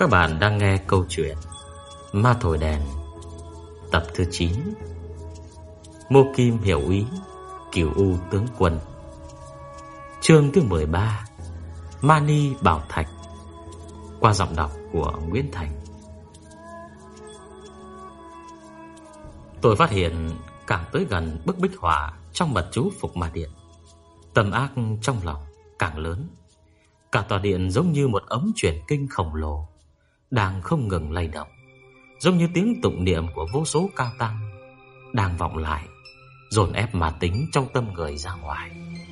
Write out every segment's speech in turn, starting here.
Các bạn đang nghe câu chuyện Ma Thổi Đèn, tập thứ 9. Mô Kim Hiểu Ý, Cửu U Tướng Quân. Chương thứ 13, Mani Bảo Thạch. Qua giọng đọc của Nguyễn Thành. Tôi phát hiện càng tới gần bức bích họa trong mật chú Phục Ma Điện, tâm ác trong lòng càng lớn. Cả tòa điện giống như một ống truyền kinh khổng lồ đang không ngừng lay động, giống như tiếng tụng niệm của vô số cao tăng đang vọng lại, dồn ép ma tính trong tâm người ra ngoài.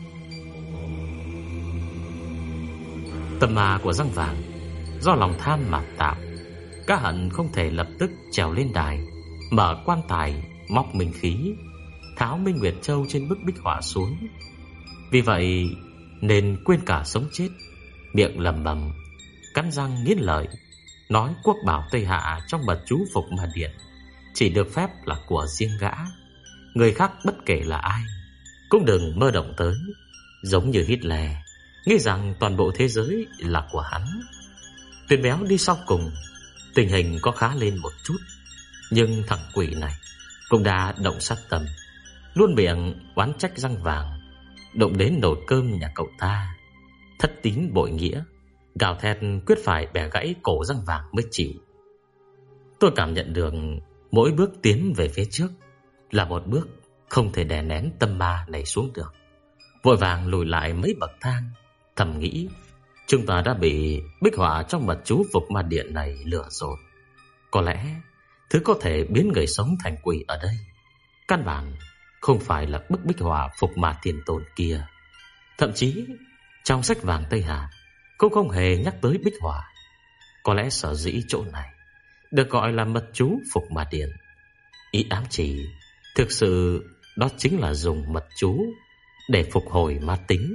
Tâm ma của răng vàng do lòng tham mà tạo, cá hận không thể lập tức trèo lên đài, mở quan tài, móc minh khí, tháo Minh Nguyệt Châu trên bức bích họa xuống. Vì vậy nên quên cả sống chết, miệng lẩm bẩm, cắn răng nghiến lợi, nói quốc bảo Tây Hạ trong mật chú Phục Ma Điện chỉ được phép là của riêng gã, người khác bất kể là ai cũng đừng mơ động tới. Giống như Hitler nghĩ rằng toàn bộ thế giới là của hắn. Tuyển Béo đi sau cùng, tình hình có khá lên một chút, nhưng thằng quỷ này cũng đã động sát tâm, luôn miệng oán trách răng vàng, động đến nồi cơm nhà cậu ta, thất tín bội nghĩa, gào thét quyết phải bẻ gãy cổ răng vàng mới chịu. Tôi cảm nhận được mỗi bước tiến về phía trước là một bước không thể đè nén tâm ma này xuống được. Vội vàng lùi lại mấy bậc thang, thầm nghĩ chúng ta đã bị bích họa trong mật chú Phục Ma Điện này lừa rồi. Có lẽ thứ có thể biến người sống thành quỷ ở đây căn bản không phải là bức bích họa Phục Ma Tiền Tôn kia. Thậm chí trong sách vàng Tây Hà cũng không hề nhắc tới bích họa. Có lẽ sở dĩ chỗ này được gọi là mật chú Phục Ma Điện, ý ám chỉ thực sự đó chính là dùng mật chú để phục hồi ma tính.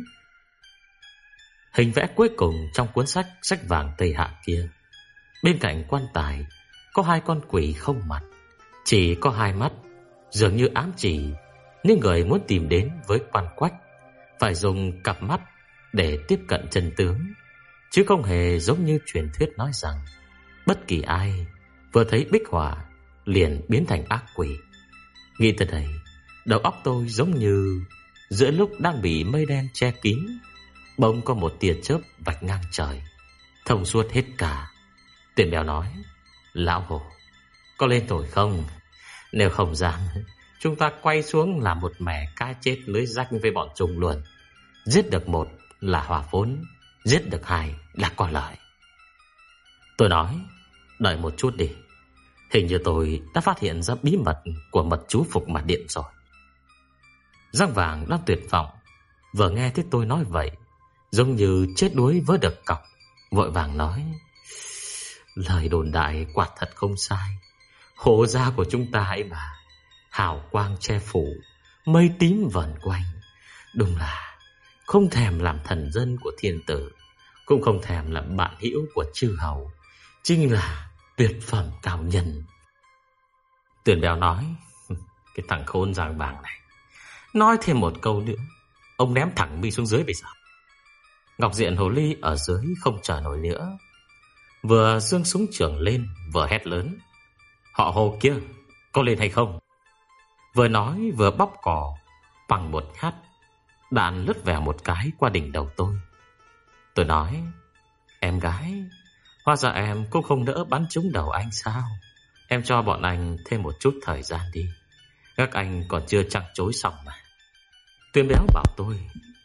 Hình vẽ cuối cùng trong cuốn sách vàng Tây Hạ kia, bên cạnh quan tài có hai con quỷ không mặt, chỉ có hai mắt, dường như ám chỉ những người muốn tìm đến với quan quách phải dùng cặp mắt để tiếp cận chân tướng, chứ không hề giống như truyền thuyết nói rằng bất kỳ ai vừa thấy bích họa liền biến thành ác quỷ. Nghĩ tới đây, đầu óc tôi giống như giữa lúc đang bị mây đen che kín, bỗng có một tia chớp vạch ngang trời, thông suốt hết cả. Tuyển Béo nói: "Lão Hồ, có lên nổi không? Nếu không dám, chúng ta quay xuống làm một mẻ cá chết lưới rách với bọn chúng luôn. Giết được một là hòa vốn, giết được hai là có lợi." Tôi nói: "Đợi một chút đi, hình như tôi đã phát hiện ra bí mật của mật chú Phục Ma Điện rồi." Răng vàng đang tuyệt vọng, vừa nghe thấy tôi nói vậy, giống như chết đuối vớ được cọc, vội vàng nói: "Lời đồn đại quả thật không sai. Hộ gia của chúng ta ấy mà, hào quang che phủ, mây tím vần quanh, đúng là không thèm làm thần dân của thiên tử, cũng không thèm làm bạn hữu của chư hầu, chính là tuyệt phẩm cao nhân." Tuyển Béo nói: "Cái thằng khốn răng vàng này, nói thêm một câu nữa, ông ném thẳng mi xuống dưới bây giờ." Ngọc Diện Hồ Ly ở dưới không chờ nổi nữa, vừa giương súng trường lên vừa hét lớn: "Họ Hồ kia, có lên hay không?" Vừa nói vừa bóc cò, bằng một nhát đạn lướt vèo một cái qua đỉnh đầu tôi. Tôi nói: "Em gái, hóa ra em cũng không đỡ bắn trúng đầu anh sao? Em cho bọn anh thêm một chút thời gian đi, các anh còn chưa chặng chối xong mà." Tuyên Béo bảo tôi: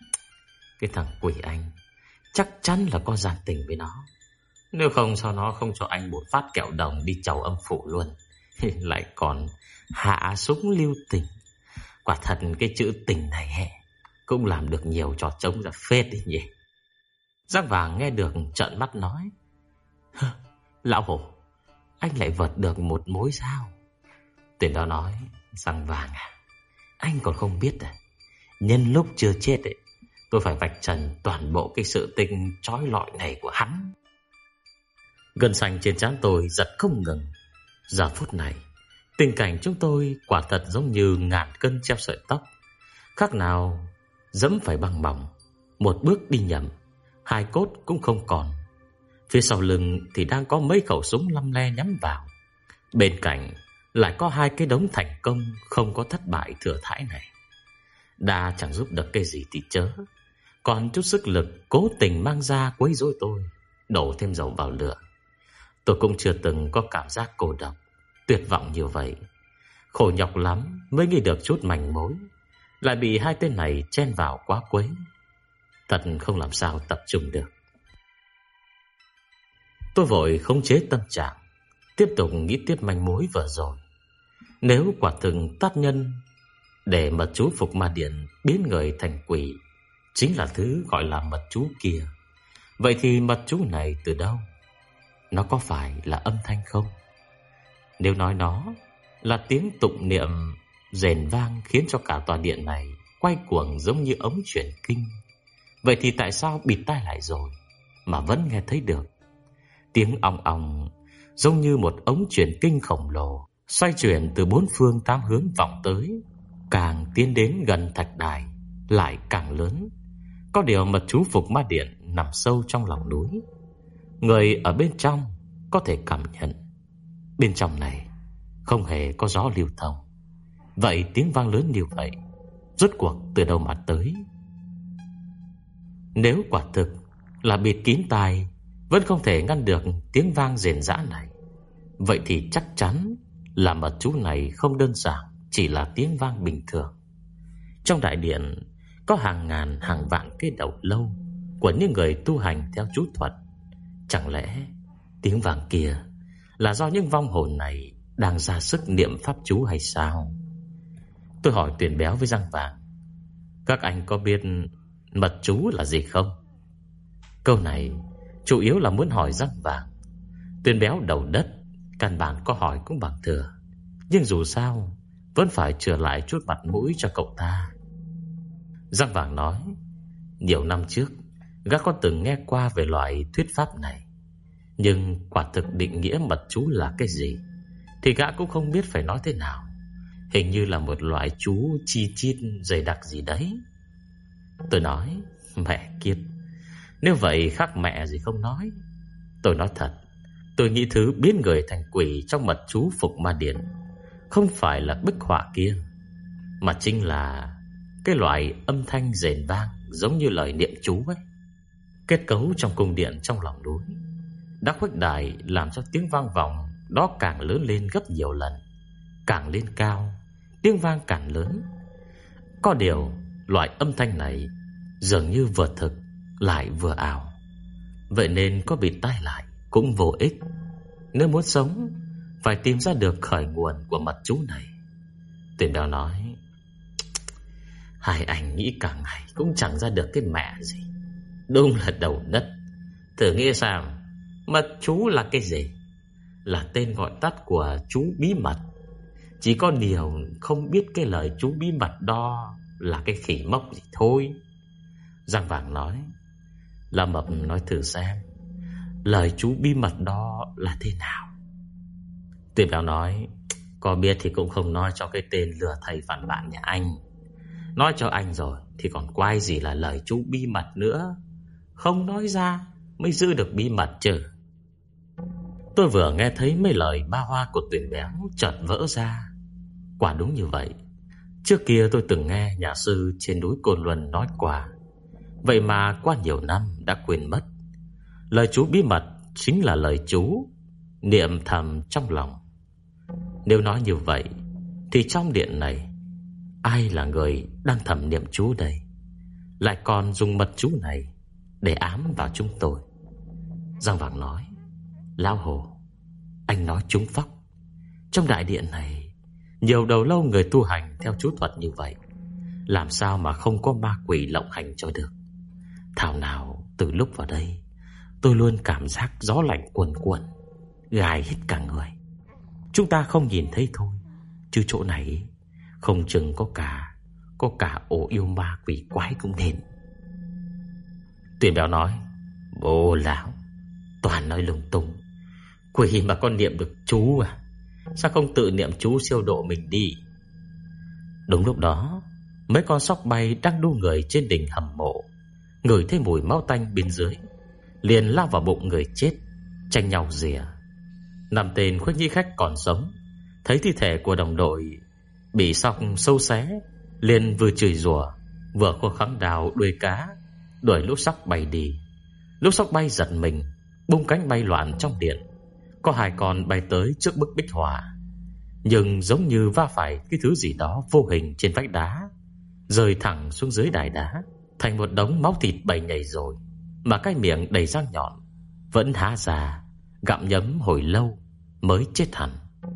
"Cái thằng quỷ anh chắc chắn là có gian tình với nó, nếu không sao nó không cho anh một phát kẹo đồng đi chầu âm phủ luôn, lại còn hạ súng lưu tình. Quả thật cái chữ tình này cũng làm được nhiều trò trống ra phết đi nhỉ." Răng vàng nghe được trợn mắt nói: "Lão Hổ, anh lại vợt được một mối sao?" Tuyển Béo nói: "Răng vàng à, anh còn không biết à? Nhân lúc chưa chết tôi phải vạch trần toàn bộ cái sự tình trói lọi này của hắn." Gân xanh trên trán tôi giật không ngừng. Giờ phút này, tình cảnh chúng tôi quả thật giống như ngàn cân treo sợi tóc, khác nào dẫm phải băng mỏng, một bước đi nhầm, hai cốt cũng không còn. Phía sau lưng thì đang có mấy khẩu súng lăm le nhắm vào. Bên cạnh lại có 2 cái đống thành công không có thất bại thừa thãi này. Đa chẳng giúp được cái gì thì chớ, còn chút sức lực cố tình mang ra quấy rối tôi, đổ thêm dầu vào lửa. Tôi cũng chưa từng có cảm giác cô độc, tuyệt vọng như vậy. Khổ nhọc lắm mới nghĩ được chút manh mối, lại bị 2 tên này chen vào quá quấy. Thật không làm sao tập trung được. Tôi vội khống chế tâm trạng, tiếp tục nghĩ tiếp manh mối vừa rồi. Nếu quả thực tác nhân để mật chú Phục Ma Điện biến người thành quỷ chính là thứ gọi là mật chú kia, vậy thì mật chú này từ đâu? Nó có phải là âm thanh không? Nếu nói nó là tiếng tụng niệm rền vang khiến cho cả tòa điện này quay cuồng giống như ống chuyển kinh, vậy thì tại sao bịt tai lại rồi mà vẫn nghe thấy được? Tiếng ong ong giống như một ống chuyển kinh khổng lồ xoay chuyển từ 4 phương 8 hướng vọng tới, càng tiến đến gần thạch đài lại càng lớn. Có điều mật chú Phục Ma Điện nằm sâu trong lòng núi, người ở bên trong có thể cảm nhận. Bên trong này không hề có gió lưu thông, vậy tiếng vang lớn như vậy rốt cuộc từ đâu mà tới? Nếu quả thực là bịt kín tai vẫn không thể ngăn được tiếng vang rền rã này, vậy thì chắc chắn là mật chú này không đơn giản chỉ là tiếng vang bình thường. Trong đại điện có hàng ngàn hàng vạn cái đầu lâu của những người tu hành theo chú thuật. Chẳng lẽ tiếng vang kia là do những vong hồn này đang ra sức niệm pháp chú hay sao? Tôi hỏi Tuyền Béo với Răng Vàng, các anh có biết mật chú là gì không? Câu này chủ yếu là muốn hỏi Răng Vàng. Tuyền Béo đầu đất, căn bản có hỏi cũng bằng thừa, nhưng dù sao vẫn phải chừa lại chút mặt mũi cho cậu ta. Răng Vàng nói, nhiều năm trước gã có từng nghe qua về loại thuyết pháp này, nhưng quả thực định nghĩa mật chú là cái gì thì gã cũng không biết phải nói thế nào. Hình như là một loại chú chi chít dày đặc gì đấy. Tôi nói, mẹ kiếp, nếu vậy khác mẹ gì không nói. Tôi nói thật, tôi nghĩ thứ biến người thành quỷ trong mật chú Phục Ma Điện không phải là bích họa kia, mà chính là cái loại âm thanh rền vang giống như lời niệm chú ấy. Kết cấu trong cung điện trong lòng núi đã khuếch đại làm cho tiếng vang vọng đó càng lớn lên gấp nhiều lần. Càng lên cao, tiếng vang càng lớn. Có điều loại âm thanh này dường như vừa thực lại vừa ảo, vậy nên có bịt tai lại cũng vô ích. Nếu muốn sống phải tìm ra được khởi nguồn của mật chú này. Tuyền Béo nói, hai anh nghĩ cả ngày cũng chẳng ra được cái mẹ gì. Đúng là đầu đất. Thử nghĩ xem, mật chú là cái gì? Là tên gọi tắt của chú bí mật. Chỉ có điều không biết cái lời chú bí mật đó là cái khỉ mốc gì thôi. Răng Vàng nói, Lâm Mập nói thử xem, lời chú bí mật đó là thế nào? Tuyền Béo nói, có biết thì cũng không nói cho cái tên lừa thầy phản bạn nhà anh. Nói cho anh rồi thì còn quái gì là lời chú bí mật nữa. Không nói ra mới giữ được bí mật chứ. Tôi vừa nghe thấy mấy lời ba hoa của Tuyền Béo chợt vỡ ra. Quả đúng như vậy. Trước kia tôi từng nghe nhà sư trên núi Côn Luân nói qua, vậy mà qua nhiều năm đã quên mất. Lời chú bí mật chính là lời chú niệm thầm trong lòng. Nếu nói như vậy thì trong điện này ai là người đang thầm niệm chú đây, lại còn dùng mật chú này để ám vào chúng tôi? Giang Vàng nói, Lão Hồ, anh nói trúng phóc. Trong đại điện này nhiều đầu lâu người tu hành theo chú thuật như vậy, làm sao mà không có ma quỷ lộng hành cho được. Thảo nào từ lúc vào đây tôi luôn cảm giác gió lạnh cuồn cuộn, gai hết cả người. Chúng ta không nhìn thấy thôi, chứ chỗ này không chừng có cả ổ yêu ma quỷ quái cũng nên. Tuyền Béo nói, bố lão toàn nói lung tung. Quỷ mà con niệm được chú à? Sao không tự niệm chú siêu độ mình đi? Đúng lúc đó, mấy con sóc bay đang đu người trên đỉnh hầm mộ ngửi thấy mùi máu tanh bên dưới, liền lao vào bụng người chết, tranh nhau rỉa. 5 tên khuếch nhĩ khách còn sống, thấy thi thể của đồng đội bị sóc sâu xé, liền vừa chửi rủa, vừa khô khắng đào đuôi cá đuổi lũ sóc bay đi. Lũ sóc bay giật mình, bung cánh bay loạn trong điện. Có 2 con bay tới trước bức bích họa, nhưng giống như va phải cái thứ gì đó vô hình trên vách đá, rơi thẳng xuống dưới đài đá, thành một đống máu thịt bầy nhầy rồi, mà cái miệng đầy răng nhọn vẫn há ra gặm nhấm hồi lâu mới chết hẳn.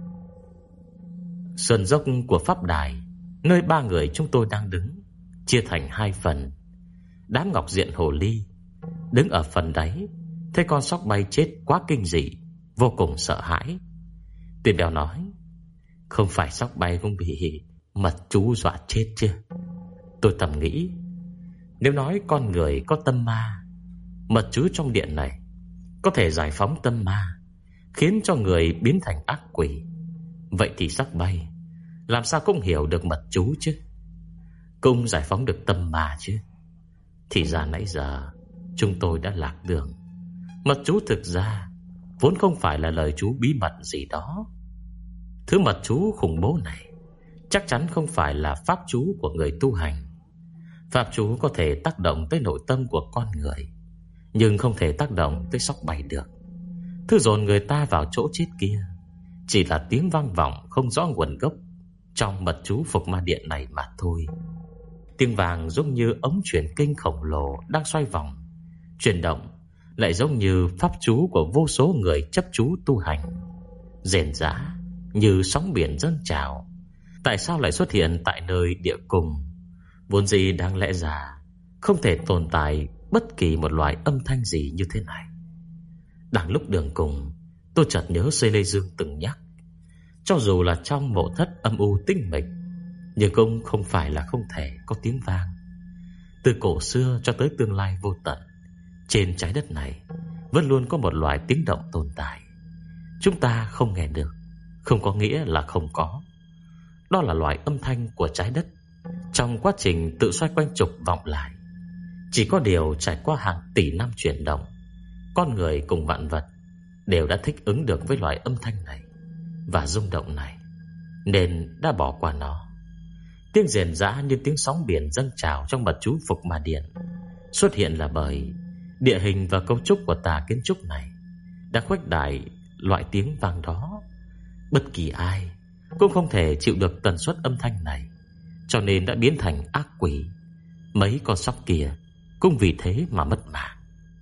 Sườn dốc của pháp đài, nơi 3 người chúng tôi đang đứng, chia thành 2 phần. Đám Ngọc Diện Hồ Ly đứng ở phần đáy, thấy con sóc bay chết quá kinh dị, vô cùng sợ hãi. Tuyển Béo nói: "Không phải sóc bay cũng bị mật chú dọa chết chứ?" Tôi thầm nghĩ, nếu nói con người có tâm ma, mật chú trong điện này có thể giải phóng tâm ma, khiến cho người biến thành ác quỷ, vậy thì sóc bay làm sao cũng hiểu được mật chú chứ, cũng giải phóng được tâm ma chứ. Thì ra nãy giờ chúng tôi đã lạc đường. Mật chú thực ra vốn không phải là lời chú bí mật gì đó. Thứ mật chú khủng bố này chắc chắn không phải là pháp chú của người tu hành. Pháp chú có thể tác động tới nội tâm của con người, nhưng không thể tác động tới sóc bay được. Thứ dồn người ta vào chỗ chết kia chỉ là tiếng vang vọng không rõ nguồn gốc trong mật chú Phục Ma Điện này mà thôi. Tiếng vàng giống như ống chuyển kinh khổng lồ đang xoay vòng, chuyển động lại giống như pháp chú của vô số người chấp chú tu hành, rền rã như sóng biển dâng trào. Tại sao lại xuất hiện tại nơi địa cung vốn dĩ đáng lẽ ra không thể tồn tại bất kỳ một loại âm thanh gì như thế này? Đang lúc đường cùng, tôi chợt nhớ Xê Lê Dương từng nhắc, cho dù là trong mộ thất âm u tinh mịch, nhưng cũng không phải là không thể có tiếng vang. Từ cổ xưa cho tới tương lai vô tận, trên trái đất này vẫn luôn có một loại tiếng động tồn tại. Chúng ta không nghe được, không có nghĩa là không có. Đó là loại âm thanh của trái đất trong quá trình tự xoay quanh trục vọng lại. Chỉ có điều trải qua hàng tỷ năm chuyển động, con người cùng vạn vật đều đã thích ứng được với loại âm thanh này và rung động này, nên đã bỏ qua nó. Tiếng rền rã như tiếng sóng biển dâng trào trong mật chú Phục Ma Điện xuất hiện là bởi địa hình và cấu trúc của tà kiến trúc này đã khuếch đại loại tiếng vang đó. Bất kỳ ai cũng không thể chịu được tần suất âm thanh này, cho nên đã biến thành ác quỷ. Mấy con sóc kia cũng vì thế mà mất mạng.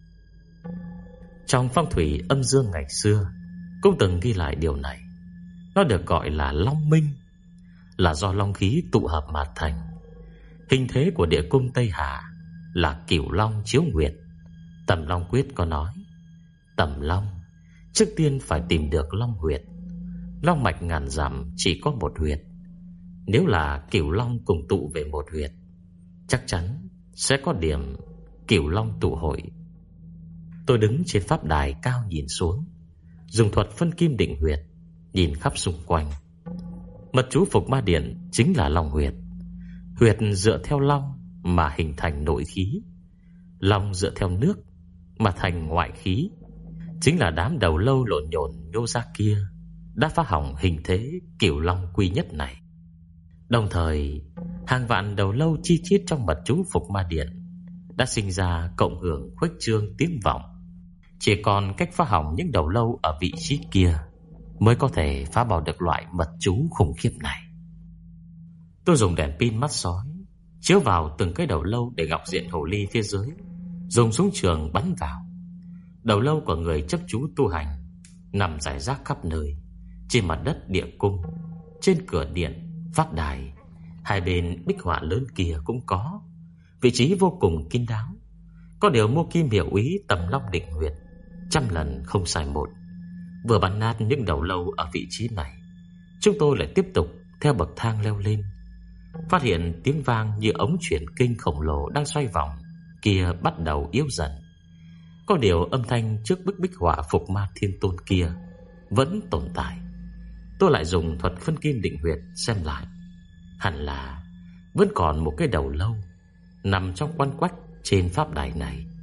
Trong phong thủy âm dương ngày xưa cũng từng ghi lại điều này. Nó được gọi là long minh, là do long khí tụ hợp mà thành. Hình thế của địa cung Tây Hà là cửu long chiếu nguyệt. Tầm Long Quyết có nói, tầm long trước tiên phải tìm được long huyệt. Long mạch ngàn dặm chỉ có một huyệt. Nếu là cửu long cùng tụ về một huyệt, chắc chắn sẽ có điểm cửu long tụ hội. Tôi đứng trên pháp đài cao nhìn xuống, dùng thuật phân kim định huyệt, nhìn khắp xung quanh. Mật chú Phục Ma Điện chính là long huyệt. Huyệt dựa theo long mà hình thành nội khí, long dựa theo nước mà thành ngoại khí. Chính là đám đầu lâu lộn nhộn nhô ra kia đã phá hỏng hình thế cửu long quy nhất này. Đồng thời, hàng vạn đầu lâu chi chít trong mật chú Phục Ma Điện đã sinh ra cộng hưởng khuếch trương tiếng vọng. Chỉ còn cách phá hỏng những đầu lâu ở vị trí kia mới có thể phá bỏ được loại mật chú khủng khiếp này. Tôi dùng đèn pin mắt sói chiếu vào từng cái đầu lâu để Ngọc Diện Hồ Ly phía dưới dùng súng trường bắn vào. Đầu lâu của người chấp chú tu hành nằm rải rác khắp nơi, trên mặt đất địa cung, trên cửa điện, pháp đài, hai bên bích họa lớn kia cũng có, vị trí vô cùng kín đáo. Có điều Mô Kim Hiệu Úy Tầm Long định huyệt 100 lần không sai một. Vừa bắn nát những đầu lâu ở vị trí này, chúng tôi lại tiếp tục theo bậc thang leo lên, phát hiện tiếng vang như ống chuyển kinh khổng lồ đang xoay vòng kia bắt đầu yếu dần. Có điều âm thanh trước bức bích họa Phục Ma Thiên Tôn kia vẫn tồn tại. Tôi lại dùng thuật phân kim định huyệt xem lại, hẳn là vẫn còn một cái đầu lâu nằm trong quanh quách trên pháp đài này.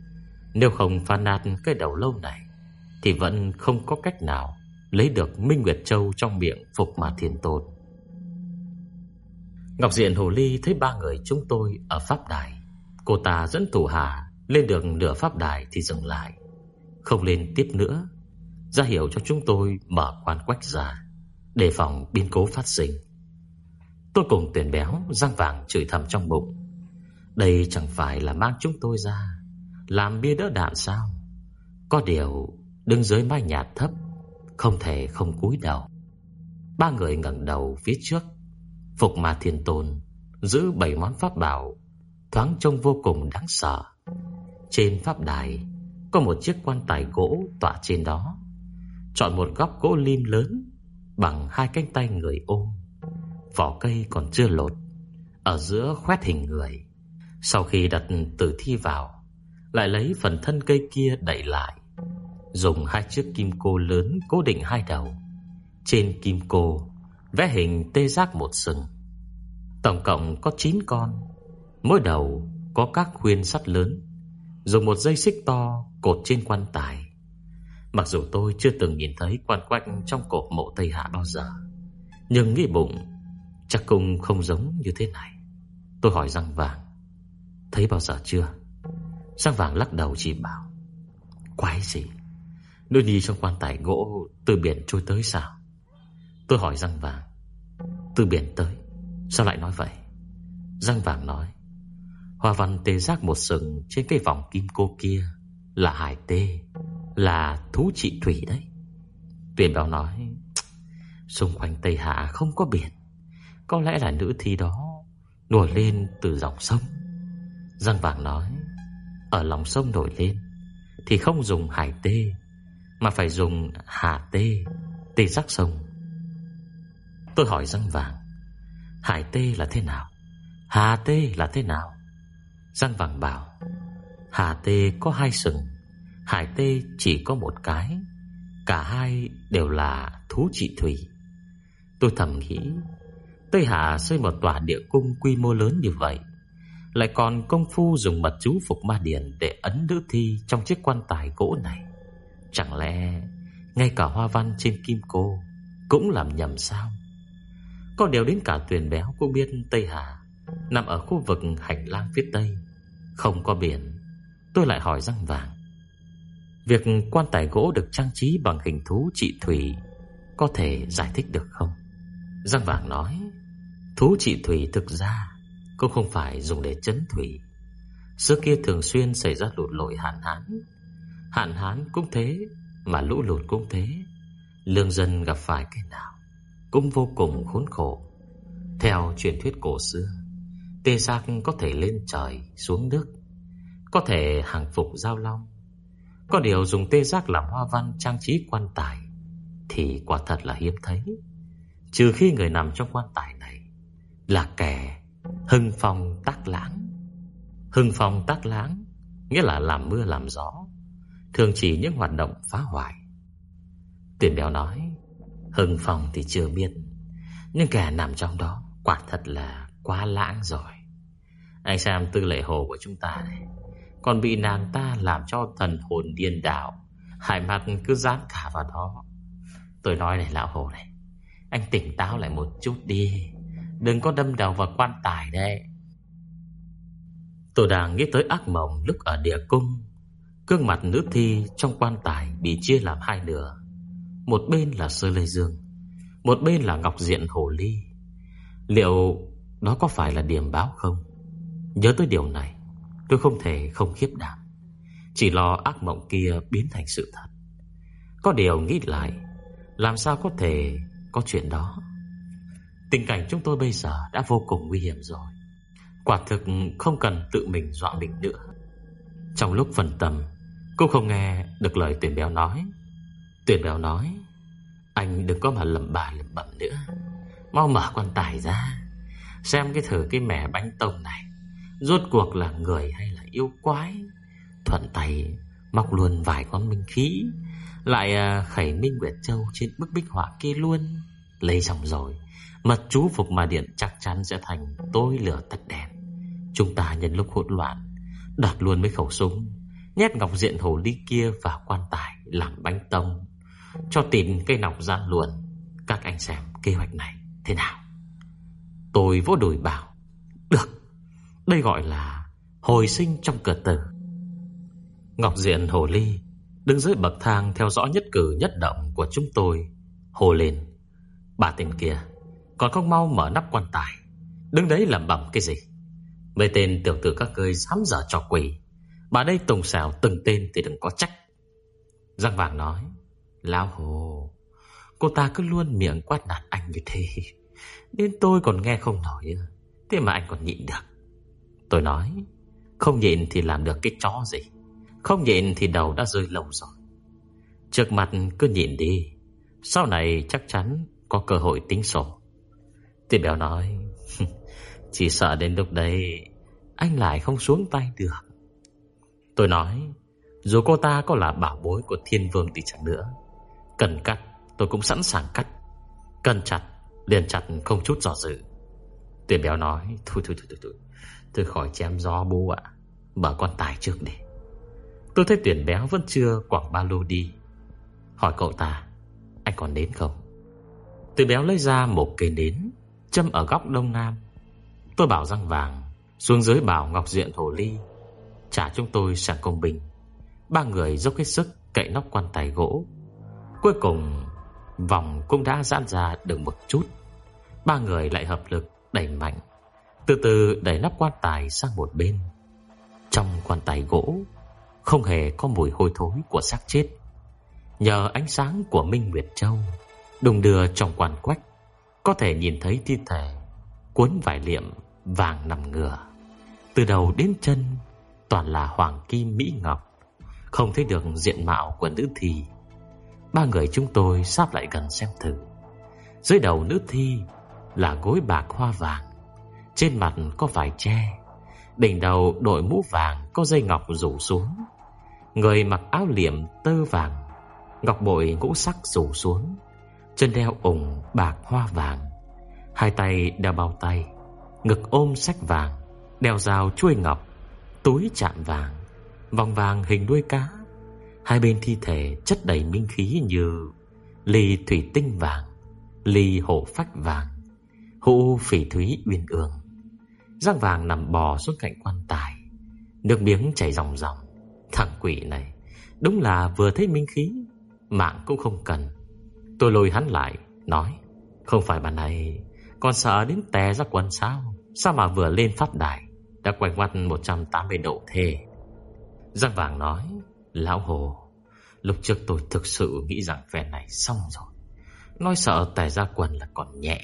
Nếu không phá nát cái đầu lâu này thì vẫn không có cách nào lấy được Minh Nguyệt Châu trong miệng Phục Ma Thiên Tôn. Ngọc Diện Hồ Ly thấy ba người chúng tôi ở pháp đài. Cô ta dẫn thủ hạ lên được nửa pháp đài thì dừng lại, không lên tiếp nữa, ra hiệu cho chúng tôi mở quan quách ra, đề phòng biến cố phát sinh. Tôi cùng Tuyển Béo, Giang Vàng chửi thầm trong bụng. Đây chẳng phải là mang chúng tôi ra làm bia đỡ đạn sao? Có điều đứng dưới mái nhà thấp, không thể không cúi đầu. Ba người ngẩng đầu phía trước. Phục Ma Thiên Tôn giữ 7 món pháp bảo, thoáng trông vô cùng đáng sợ. Trên pháp đài có một chiếc quan tài gỗ tọa trên đó. Chọn một góc gỗ lim lớn bằng 2 cánh tay người ôm, vỏ cây còn chưa lột, ở giữa khoét hình người. Sau khi đặt tử thi vào, lại lấy phần thân cây kia đậy lại, dùng 2 chiếc kim cô lớn cố định 2 đầu. Trên kim cô vẽ hình tê giác một sừng. Tổng cộng có 9 con, mỗi đầu có các khuyên sắt lớn, dùng một dây xích to cột trên quan tài. Mặc dù tôi chưa từng nhìn thấy quan quách trong cột mộ Tây Hạ bao giờ, nhưng nghĩ bụng chắc cũng không giống như thế này. Tôi hỏi Giang Vàng, thấy bao giờ chưa? Giang Vàng lắc đầu chỉ bảo, quái gì, nữ nhi trong quan tài gỗ từ biển trôi tới sao? Tôi hỏi Giang Vàng, từ biển tới, sao lại nói vậy? Giang Vàng nói, hoa văn tê giác một sừng trên cái vòng kim cô kia là hải tê, là thú trị thủy đấy. Tuyển Béo nói, xung quanh Tây Hạ không có biển, có lẽ là nữ thi đó nổi lên từ dòng sông. Giang Vàng nói, ở lòng sông nổi lên thì không dùng hải tê, mà phải dùng hà tê, tê giác sông. Tôi hỏi Giang Vàng, hải tê là thế nào, hà tê là thế nào? Giang Vàng bảo, hà tê có 2 sừng, hải tê chỉ có 1 cái, cả hai đều là thú trị thủy. Tôi thầm nghĩ, Tây Hạ xây một tòa địa cung quy mô lớn như vậy, lại còn công phu dùng mật chú Phục Ma Điển để ấn nữ thi trong chiếc quan tài gỗ này, chẳng lẽ ngay cả hoa văn trên kim cô cũng làm nhầm sao? Có điều đến cả Tuyển Béo cũng biết Tây Hà nằm ở khu vực hành lang phía tây, không có biển. Tôi lại hỏi Giang Vàng, việc quan tài gỗ được trang trí bằng hình thú trị thủy có thể giải thích được không? Giang Vàng nói, thú trị thủy thực ra cũng không phải dùng để trấn thủy. Xưa kia thường xuyên xảy ra lụt lội hạn hán. Hạn hán cũng thế, mà lũ lụt cũng thế. Lương dân gặp phải cái nào cũng vô cùng khốn khổ. Theo truyền thuyết cổ xưa, tê giác có thể lên trời xuống nước, có thể hàng phục giao long. Có điều dùng tê giác làm hoa văn trang trí quan tài thì quả thật là hiếm thấy, trừ khi người nằm trong quan tài này là kẻ hưng phong tác lãng. Hưng phong tác lãng nghĩa là làm mưa làm gió, thường chỉ những hoạt động phá hoại. Tuyển Béo nói, hưng phong thì chưa biết, nhưng kẻ nằm trong đó quả thật là quá lãng rồi. Anh xem Tư Lệ Hồ của chúng ta này, còn bị nàng ta làm cho thần hồn điên đảo, hai mắt cứ dán cả vào đó. Tôi nói này lão Hồ này, anh tỉnh táo lại một chút đi, đừng có đâm đầu vào quan tài đấy. Tôi đang nghĩ tới ác mộng lúc ở địa cung. Gương mặt nữ thi trong quan tài bị chia làm 2 nửa, một bên là Sơ Lê Dương, một bên là Ngọc Diện Hồ Ly. Liệu đó có phải là điểm báo không? Nhớ tới điều này, tôi không thể không khiếp đảm, chỉ lo ác mộng kia biến thành sự thật. Có điều nghĩ lại, làm sao có thể có chuyện đó? Tình cảnh chúng tôi bây giờ đã vô cùng nguy hiểm rồi, quả thực không cần tự mình dọa mình nữa. Trong lúc phân tâm, cô không nghe được lời Tuyển Béo nói. Tuyển Béo nói, anh đừng có mà lẩm bà lẩm bẩm nữa, mau mở quan tài ra, xem cái thử cái mẻ bánh tông này rốt cuộc là người hay là yêu quái. Thuận tay móc luôn vài con minh khí, lại khẩy Minh Nguyệt Châu trên bức bích họa kia luôn. Lấy xong rồi, mật chú Phục Ma Điện chắc chắn sẽ thành tối lửa tắt đèn. Chúng ta nhân lúc hỗn loạn đoạt luôn mấy khẩu súng, nhét ngọc diện hồ ly kia vào quan tài làm bánh tông, cho tìm cây nọc gian luồn. Các anh xem kế hoạch này thế nào? Tôi vỗ đùi bảo: được, đây gọi là hồi sinh trong cửa tử. Ngọc diện hồ ly đứng dưới bậc thang theo dõi nhất cử nhất động của chúng tôi, hô lên: bà tên kia, còn không mau mở nắp quan tài, đứng đấy lẩm bẩm cái gì? Mấy tên tiểu tử các ngươi dám dở trò quỷ, bà đây tùng xào từng tên thì đừng có trách. Răng vàng nói: lão Hồ, cô ta cứ luôn miệng quát nạt anh như thế, nên tôi còn nghe không nổi, thế mà anh còn nhịn được. Tôi nói: không nhịn thì làm được cái chó gì, không nhịn thì đầu đã rơi lông rồi. Trước mặt cứ nhịn đi, sau này chắc chắn có cơ hội tính sổ. Tiền béo nói: chỉ sợ đến lúc đấy anh lại không xuống tay được. Tôi nói: dù cô ta có là bảo bối của Thiên Vương thì chẳng nữa, cần cắt tôi cũng sẵn sàng cắt, cần chặt liền chặt, không chút dò dự. Tiền béo nói: thôi khỏi chém gió bố ạ, mở quan tài trước đi. Tôi thấy Tiền béo vẫn chưa quẳng ba lô đi, hỏi cậu ta: anh còn nến không? Tiền béo lấy ra một cây nến châm ở góc đông nam. Tôi bảo Răng vàng xuống dưới bảo Ngọc diện hồ ly trả chúng tôi sang công binh. Ba người dốc hết sức cậy nóc quan tài gỗ. Cuối cùng vòng cũng đã giãn ra được một chút. Ba người lại hợp lực đẩy mạnh, từ từ đẩy nắp quan tài sang một bên. Trong quan tài gỗ không hề có mùi hôi thối của xác chết. Nhờ ánh sáng của Minh Nguyệt Châu đùng đưa trong quan quách, có thể nhìn thấy thi thể cuốn vải liệm vàng nằm ngửa, từ đầu đến chân toàn là hoàng kim mỹ ngọc, không thấy được diện mạo của nữ thi. Ba người chúng tôi sáp lại gần xem thử. Dưới đầu nữ thi là gối bạc hoa vàng, trên mặt có vải tre, đỉnh đầu đội mũ vàng có dây ngọc rủ xuống, người mặc áo liệm tơ vàng, ngọc bội ngũ sắc rủ xuống, chân đeo ủng bạc hoa vàng, hai tay đeo bao tay, ngực ôm sách vàng, đeo dao chuôi ngọc, túi chạm vàng, vòng vàng hình đuôi cá. Hai bên thi thể chất đầy minh khí như ly thủy tinh vàng, ly hổ phách vàng, hũ phỉ thúy uyên ương. Răng vàng nằm bò xuống cạnh quan tài, nước miếng chảy ròng ròng. Thằng quỷ này đúng là vừa thấy minh khí, mạng cũng không cần. Tôi lôi hắn lại, nói: không phải bà này còn sợ đến tè ra quần sao? Sao mà vừa lên pháp đài đã quay ngoắt 180 độ thế? Răng vàng nói: lão Hồ, lúc trước tôi thực sự nghĩ rằng phen này xong rồi. Nói sợ tè ra quần là còn nhẹ,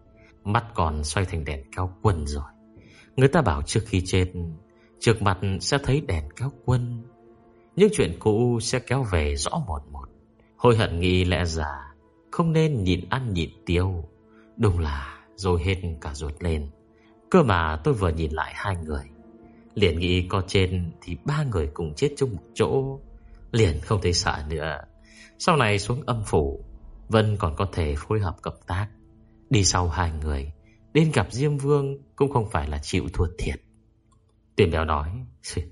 mắt còn xoay thành đèn kéo quân rồi. Người ta bảo trước khi chết, trước mặt sẽ thấy đèn kéo quân, những chuyện cũ sẽ kéo về rõ một một. Hối hận nghĩ lẽ già, không nên nhịn ăn nhịn tiêu. Đúng là rồi hết cả ruột lên. Cơ mà tôi vừa nhìn lại hai người, liền nghĩ có trên thì ba người cùng chết chung một chỗ, liền không thấy sợ nữa. Sau này xuống âm phủ Vân còn có thể phối hợp cộng tác. Đi sau hai người đến gặp Diêm Vương cũng không phải là chịu thua thiệt. Tiền béo nói: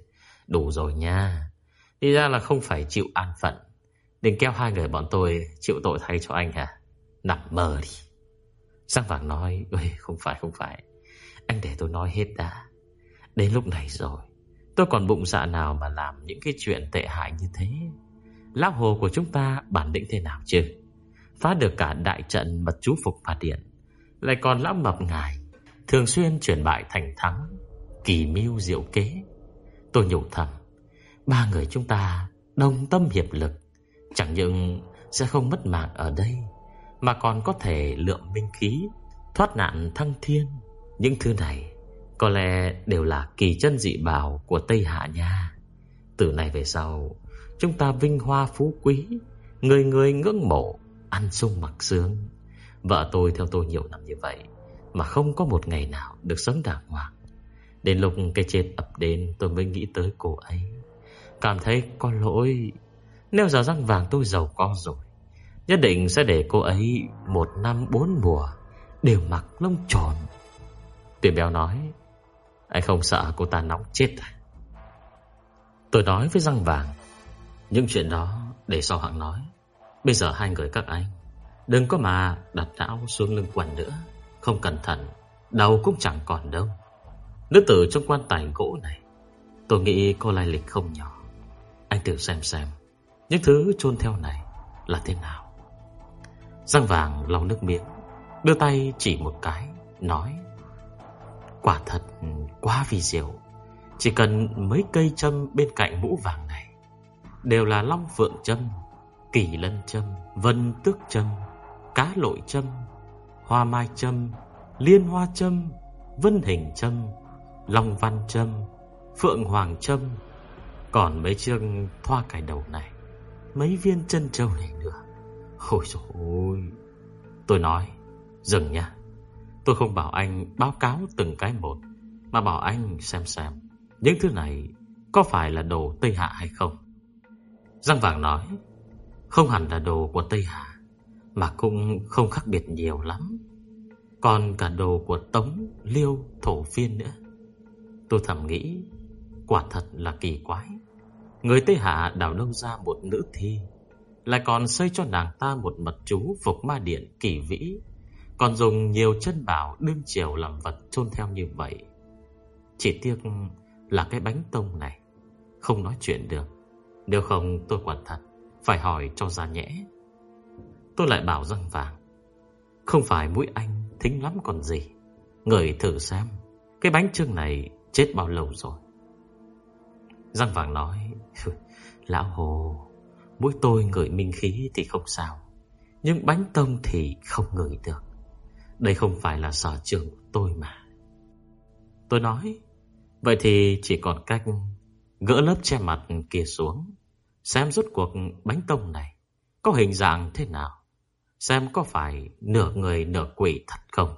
đủ rồi nha, đi ra là không phải chịu an phận, đừng kéo hai người bọn tôi chịu tội thay cho anh hả? Nằm mơ đi. Răng vàng nói: không phải, anh để tôi nói hết đã. Đến lúc này rồi, tôi còn bụng dạ nào mà làm những cái chuyện tệ hại như thế. Lão Hồ của chúng ta bản lĩnh thế nào chứ? Phá được cả đại trận mật chú Phục Phạt Điện, lại còn lão mập ngài thường xuyên chuyển bại thành thắng, kỳ mưu diệu kế. Tôi nhủ thầm, ba người chúng ta đồng tâm hiệp lực, chẳng những sẽ không mất mạng ở đây, mà còn có thể lượm minh khí, thoát nạn thăng thiên. Những thứ này có lẽ đều là kỳ chân dị bảo của Tây Hạ nha. Từ nay về sau, chúng ta vinh hoa phú quý, người người ngưỡng mộ, ăn sung mặc sướng. Vợ tôi theo tôi nhiều năm như vậy mà không có một ngày nào được sống đàng hoàng. Đến lúc cái chết ập đến, tôi mới nghĩ tới cô ấy, cảm thấy có lỗi. Nếu giờ Răng Vàng tôi giàu có rồi, nhất định sẽ để cô ấy 1 năm 4 mùa đều mặc lông tròn. Tiền béo nói: anh không sợ cô ta nóng chết à? Tôi nói với răng vàng: những chuyện đó để sau hãng nói. Bây giờ hai người các anh đừng có mà đặt não xuống lưng quần nữa. Không cẩn thận đầu cũng chẳng còn đâu. Nữ tử trong quan tài gỗ này, tôi nghĩ cô lai lịch không nhỏ. Anh thử xem những thứ chôn theo này là thế nào. Răng vàng lau nước miếng, đưa tay chỉ một cái, nói: quả thật quá vi diệu. Chỉ cần mấy cây châm bên cạnh mũ vàng này đều là long phượng châm, kỳ lân châm, vân tước châm, cá lội châm, hoa mai châm, liên hoa châm, vân hình châm, long văn châm, phượng hoàng châm. Còn mấy chiếc thoa cài đầu này, mấy viên chân châu này nữa. Ôi dồi ôi. Tôi nói: dừng nha. Tôi không bảo anh báo cáo từng cái một, mà bảo anh xem những thứ này có phải là đồ Tây Hạ hay không. Răng vàng nói: không hẳn là đồ của Tây Hạ, mà cũng không khác biệt nhiều lắm. Còn cả đồ của Tống, Liêu, Thổ Phiên nữa. Tôi thầm nghĩ, quả thật là kỳ quái. Người Tây Hạ đào đâu ra một nữ thi, lại còn xây cho nàng ta một mật chú phục ma điện kỳ vĩ, còn dùng nhiều chân bảo đương triều làm vật chôn theo như vậy. Chỉ tiếc là cái bánh tông này không nói chuyện được. Nếu không tôi quả thật phải hỏi cho ra nhẽ. Tôi lại bảo răng vàng: không phải mũi anh thính lắm còn gì. Người thử xem cái bánh chưng này chết bao lâu rồi. Răng vàng nói: lão Hồ, mũi tôi ngửi minh khí thì không sao, nhưng bánh tông thì không ngửi được. Đây không phải là sở trường của tôi mà. Tôi nói: vậy thì chỉ còn cách gỡ lớp che mặt kia xuống, xem rốt cuộc bánh tông này có hình dạng thế nào, xem có phải nửa người nửa quỷ thật không.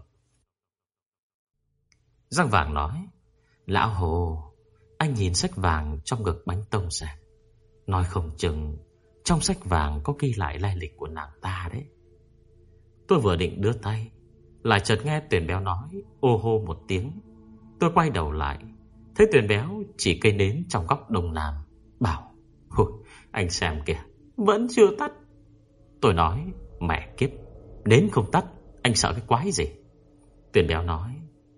Răng vàng nói: lão Hồ, anh nhìn sách vàng trong ngực bánh tông xem. Nói không chừng trong sách vàng có ghi lại lai lịch của nàng ta đấy. Tôi vừa định đưa tay, lại chợt nghe Tuyền Béo nói ô hô một tiếng. Tôi quay đầu lại, thấy Tuyền Béo chỉ cây nến trong góc đông nam, bảo: ôi, anh xem kìa, vẫn chưa tắt. Tôi nói: mẹ kiếp, nến không tắt, anh sợ cái quái gì? Tuyền Béo nói: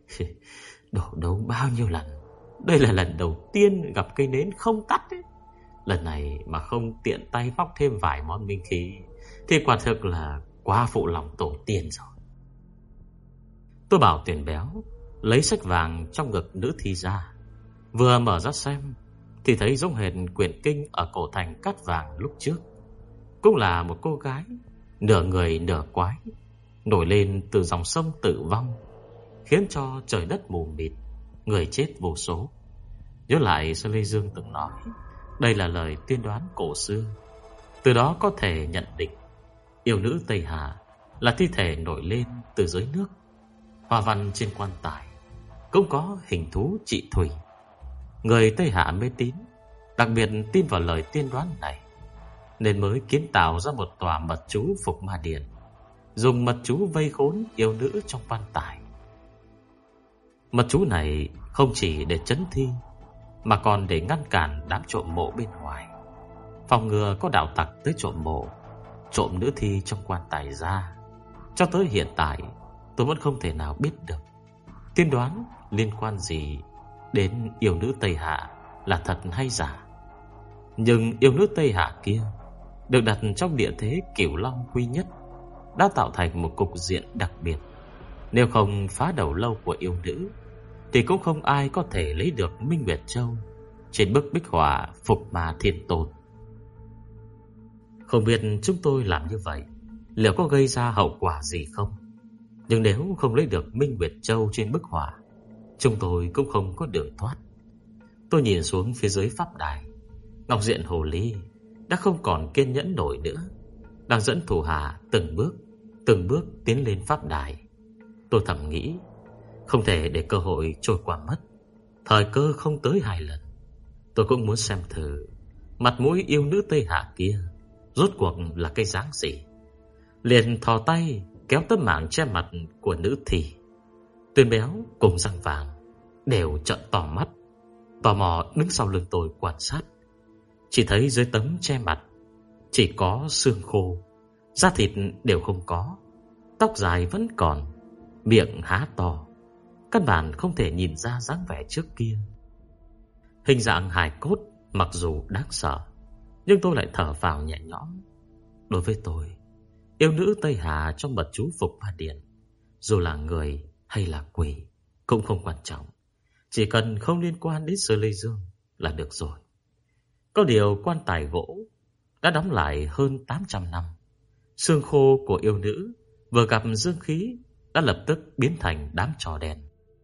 đổ đấu bao nhiêu lần, đây là lần đầu tiên gặp cây nến không tắt ấy. Lần này mà không tiện tay móc thêm vài món minh khí thì quả thực là quá phụ lòng tổ tiên rồi. Tôi bảo Tuyền Béo lấy sách vàng trong ngực nữ thi ra. Vừa mở ra xem thì thấy giống hệt quyển kinh ở cổ thành cát vàng lúc trước. Cũng là một cô gái nửa người nửa quái, nổi lên từ dòng sông tử vong, khiến cho trời đất mù mịt, người chết vô số. Nhớ lại Sơn Lê Dương từng nói, đây là lời tiên đoán cổ xưa. Từ đó có thể nhận định yêu nữ Tây Hà là thi thể nổi lên từ dưới nước. Hoa văn trên quan tài cũng có hình thú trị thủy. Người Tây Hạ mê tín, đặc biệt tin vào lời tiên đoán này, nên mới kiến tạo ra một tòa mật chú phục ma điện, dùng mật chú vây khốn yêu nữ trong quan tài. Mật chú này không chỉ để trấn thi, mà còn để ngăn cản đám trộm mộ bên ngoài, phòng ngừa có đạo tặc tới trộm mộ, trộm nữ thi trong quan tài ra. Cho tới hiện tại tôi vẫn không thể nào biết được tiên đoán liên quan gì đến yêu nữ Tây Hạ là thật hay giả. Nhưng yêu nữ Tây Hạ kia được đặt trong địa thế Cửu Long Quy Nhất, đã tạo thành một cục diện đặc biệt. Nếu không phá đầu lâu của yêu nữ thì cũng không ai có thể lấy được Minh Nguyệt Châu trên bức bích họa Phục Ma Thiên Tôn. Không biết chúng tôi làm như vậy liệu có gây ra hậu quả gì không, nhưng nếu không lấy được Minh Nguyệt Châu trên bức họa, chúng tôi cũng không có đường thoát. Tôi nhìn xuống phía dưới pháp đài. Ngọc Diện Hồ Ly đã không còn kiên nhẫn nổi nữa, đang dẫn thủ hạ từng bước tiến lên pháp đài. Tôi thầm nghĩ, không thể để cơ hội trôi qua mất. Thời cơ không tới 2 lần. Tôi cũng muốn xem thử mặt mũi yêu nữ Tây Hạ kia rốt cuộc là cái dáng gì. Liền thò tay kéo tấm mảng che mặt của nữ thi. Tuyền Béo cùng Răng Vàng đều trợn to mắt, tò mò đứng sau lưng tôi quan sát. Chỉ thấy dưới tấm che mặt chỉ có xương khô, da thịt đều không có, tóc dài vẫn còn, miệng há to, căn bản không thể nhìn ra dáng vẻ trước kia. Hình dạng hài cốt mặc dù đáng sợ, nhưng tôi lại thở phào nhẹ nhõm. Đối với tôi, yêu nữ Tây Hà trong mật chú Phục Ma Điện, dù là người hay là quỷ cũng không quan trọng, chỉ cần không liên quan đến Sở Lê Dương là được rồi. Có điều quan tài gỗ đã đóng lại hơn 800 năm, xương khô của yêu nữ vừa gặp dương khí đã lập tức biến thành đám tro đen.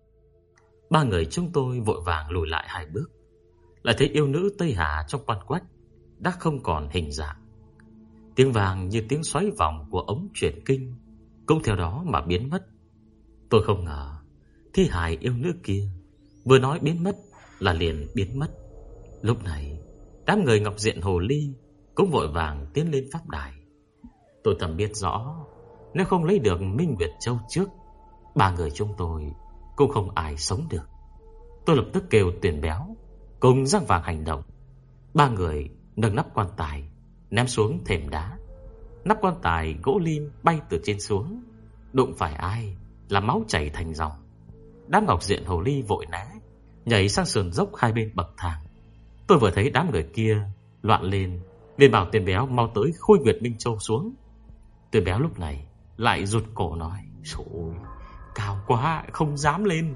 Ba người chúng tôi vội vàng lùi lại 2 bước, lại thấy yêu nữ Tây Hà trong quan quách đã không còn hình dạng. Tiếng vàng như tiếng xoáy vòng của ống truyền kinh cũng theo đó mà biến mất. Tôi không ngờ thi hài yêu nữ kia vừa nói biến mất là liền biến mất. Lúc này đám người Ngọc Diện Hồ Ly cũng vội vàng tiến lên pháp đài. Tôi thầm biết rõ, nếu không lấy được Minh Nguyệt Châu trước, ba người chúng tôi cũng không ai sống được. Tôi lập tức kêu Tuyền Béo cùng Giang Vàng hành động. Ba người nâng nắp quan tài ném xuống thềm đá. Nắp quan tài gỗ lim bay từ trên xuống, đụng phải ai là máu chảy thành dòng. Đám Ngọc Diện Hồ Ly vội né, nhảy sang sườn dốc hai bên bậc thang. Tôi vừa thấy đám người kia loạn lên, liền bảo Tuyền Béo mau tới khui Nguyệt Minh Châu xuống. Tuyền Béo lúc này lại rụt cổ nói: "Trời, cao quá, không dám lên."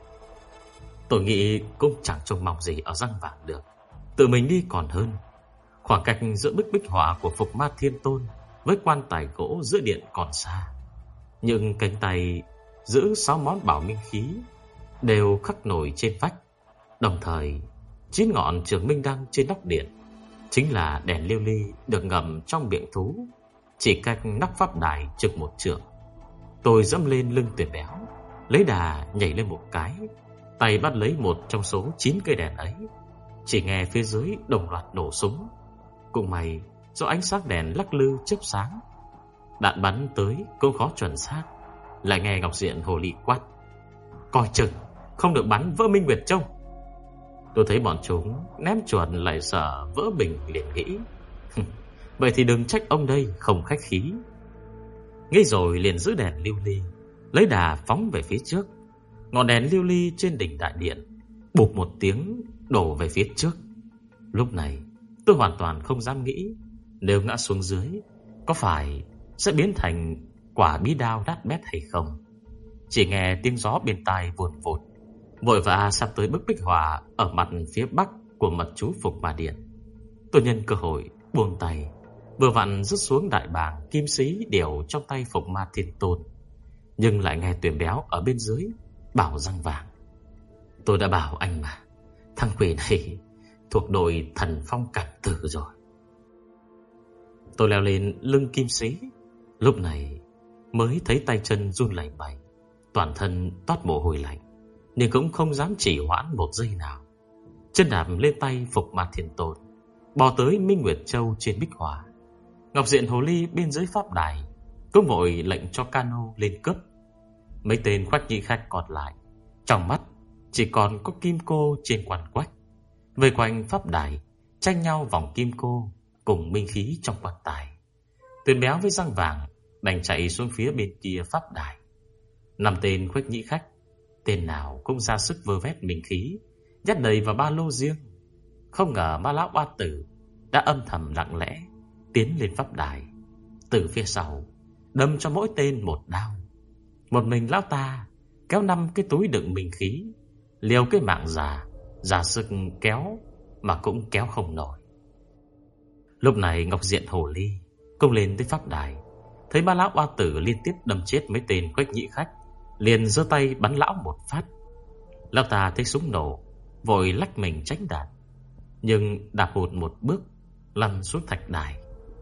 Tôi nghĩ cũng chẳng trông mong gì ở Răng Vàng được, tự mình đi còn hơn. Khoảng cách giữa bức bích họa của Phục Ma Thiên Tôn với quan tài gỗ giữa điện còn xa, nhưng cánh tay giữ 6 món bảo minh khí đều khắc nổi trên vách. Đồng thời 9 ngọn trường minh đăng trên nóc điện chính là đèn lưu ly được ngầm trong miệng thú, chỉ cách nóc pháp đài chừng 1 trượng. Tôi dẫm lên lưng Tuyền Béo, lấy đà nhảy lên một cái, tay bắt lấy một trong số 9 cây đèn ấy. Chỉ nghe phía dưới đồng loạt nổ súng. Cũng may do ánh sáng đèn lắc lư chớp sáng, đạn bắn tới cũng khó chuẩn xác. Lại nghe Ngọc Diện Hồ Ly quát: "Coi chừng, không được bắn vỡ Minh Nguyệt Châu." Tôi thấy bọn chúng ném chuột lại sợ vỡ bình, liền nghĩ vậy thì đừng trách ông đây không khách khí. Nghĩ rồi liền giữ đèn lưu ly, lấy đà phóng về phía trước. Ngọn đèn lưu ly trên đỉnh đại điện bụp một tiếng đổ về phía trước. Lúc này tôi hoàn toàn không dám nghĩ nếu ngã xuống dưới có phải sẽ biến thành quả bí đao nát bét hay không. Chỉ nghe tiếng gió bên tai vùn vụt, vội vã sắp tới bức bích họa ở mặt phía bắc của mật chú Phục Ma Điện. Tôi nhân cơ hội buông tay, vừa vặn rút xuống đại bàng kim xí điều trong tay Phục Ma Thiên Tôn. Nhưng lại nghe Tuyền Béo ở bên dưới bảo Răng Vàng: "Tôi đã bảo anh mà, thằng quỷ này thuộc đội Thần Phong Cảm Tử rồi." Tôi leo lên lưng kim xí, lúc này mới thấy tay chân run lẩy bẩy, toàn thân toát mồ hôi lạnh, nhưng cũng không dám chỉ hoãn một giây nào. Chân đạp lên tay Phục Ma Thiên Tôn, bò tới Minh Nguyệt Châu trên bích họa. Ngọc Diện Hồ Ly bên dưới pháp đài cũng vội lệnh cho cano lên cướp. Mấy tên khoách nhị khách còn lại trong mắt chỉ còn có kim cô trên quan quách, vây quanh pháp đài tranh nhau vòng kim cô cùng minh khí trong quan tài. Tuyền Béo với Răng Vàng đành chạy xuống phía bên kia pháp đài. 5 tên khoách nhị khách, tên nào cũng ra sức vơ vét minh khí, nhét đầy vào ba lô riêng. Không ngờ Ma Lão Oa Tử đã âm thầm lặng lẽ tiến lên pháp đài, từ phía sau đâm cho mỗi tên một đao. Một mình lão ta kéo 5 cái túi đựng minh khí, liều cái mạng giả sức kéo mà cũng kéo không nổi. Lúc này Ngọc Diện Hồ Ly công lên tới pháp đài, thấy Ma Lão Oa Tử liên tiếp đâm chết mấy tên quách nhị khách, liền giơ tay bắn lão một phát. Lão ta thấy súng nổ, vội lách mình tránh đạn, nhưng đạp hụt một bước lăn xuống thạch đài.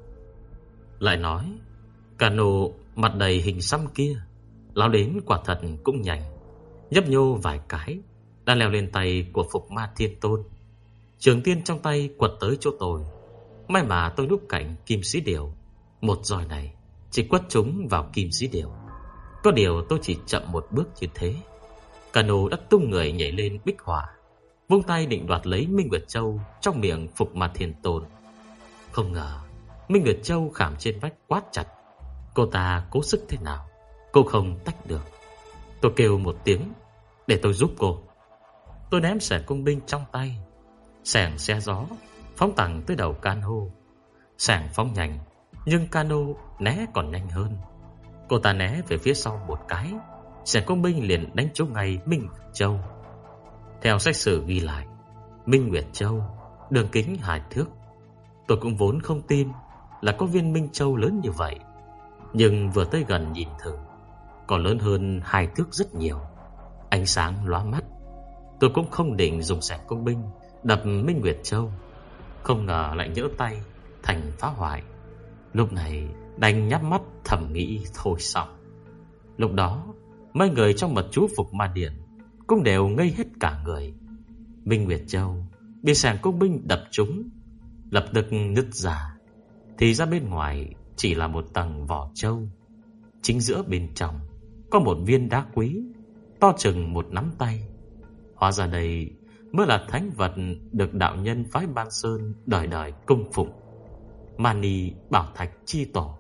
Lại nói cano mặt đầy hình xăm kia lao đến quả thật cũng nhanh, nhấp nhô vài cái đã leo lên tay của Phục Ma Thiên Tôn. Trường tiên trong tay quật tới chỗ tôi. May mà tôi núp cạnh kim xí điều, một roi này chỉ quất trúng vào kim xí điều. Có điều tôi chỉ chậm một bước như thế, cano đã tung người nhảy lên bích họa. vung tay định đoạt lấy Minh Nguyệt Châu trong miệng Phục Ma Thiên Tôn. Không ngờ Minh Nguyệt Châu khảm trên vách quát chặt. Cô ta cố sức thế nào cô không tách được. Tôi kêu một tiếng để tôi giúp cô. Tôi ném xẻng cung binh trong tay. Xẻng xé gió phóng thẳng tới đầu cano. Xẻng phóng nhanh, nhưng cano né còn nhanh hơn. Cô ta né về phía sau một cái, xẻng cung binh liền đánh trúng ngay Minh Nguyệt Châu. Theo sách sử ghi lại, Minh Nguyệt Châu đường kính 2 thước. Tôi cũng vốn không tin là có viên Minh Châu lớn như vậy, nhưng vừa tới gần nhìn thử, còn lớn hơn 2 thước rất nhiều. Ánh sáng lóa mắt. Tôi cũng không định dùng xẻng cung binh đập Minh Nguyệt Châu, không ngờ lại nhỡ tay thành phá hoại. Lúc này đành nhắm mắt thầm nghĩ thôi xong. Lúc đó mấy người trong mật chú Phục Ma Điện cũng đều ngây hết cả người. Minh Nguyệt Châu bị xẻng cung binh đập trúng, lập tức nứt ra. Thì ra bên ngoài chỉ là một tầng vỏ châu. Chính giữa bên trong có một viên đá quý to chừng một nắm tay. Hóa ra đây mới là thánh vật được đạo nhân phái Ban Sơn đời đời cung phụng, Mani Bảo Thạch chi tổ.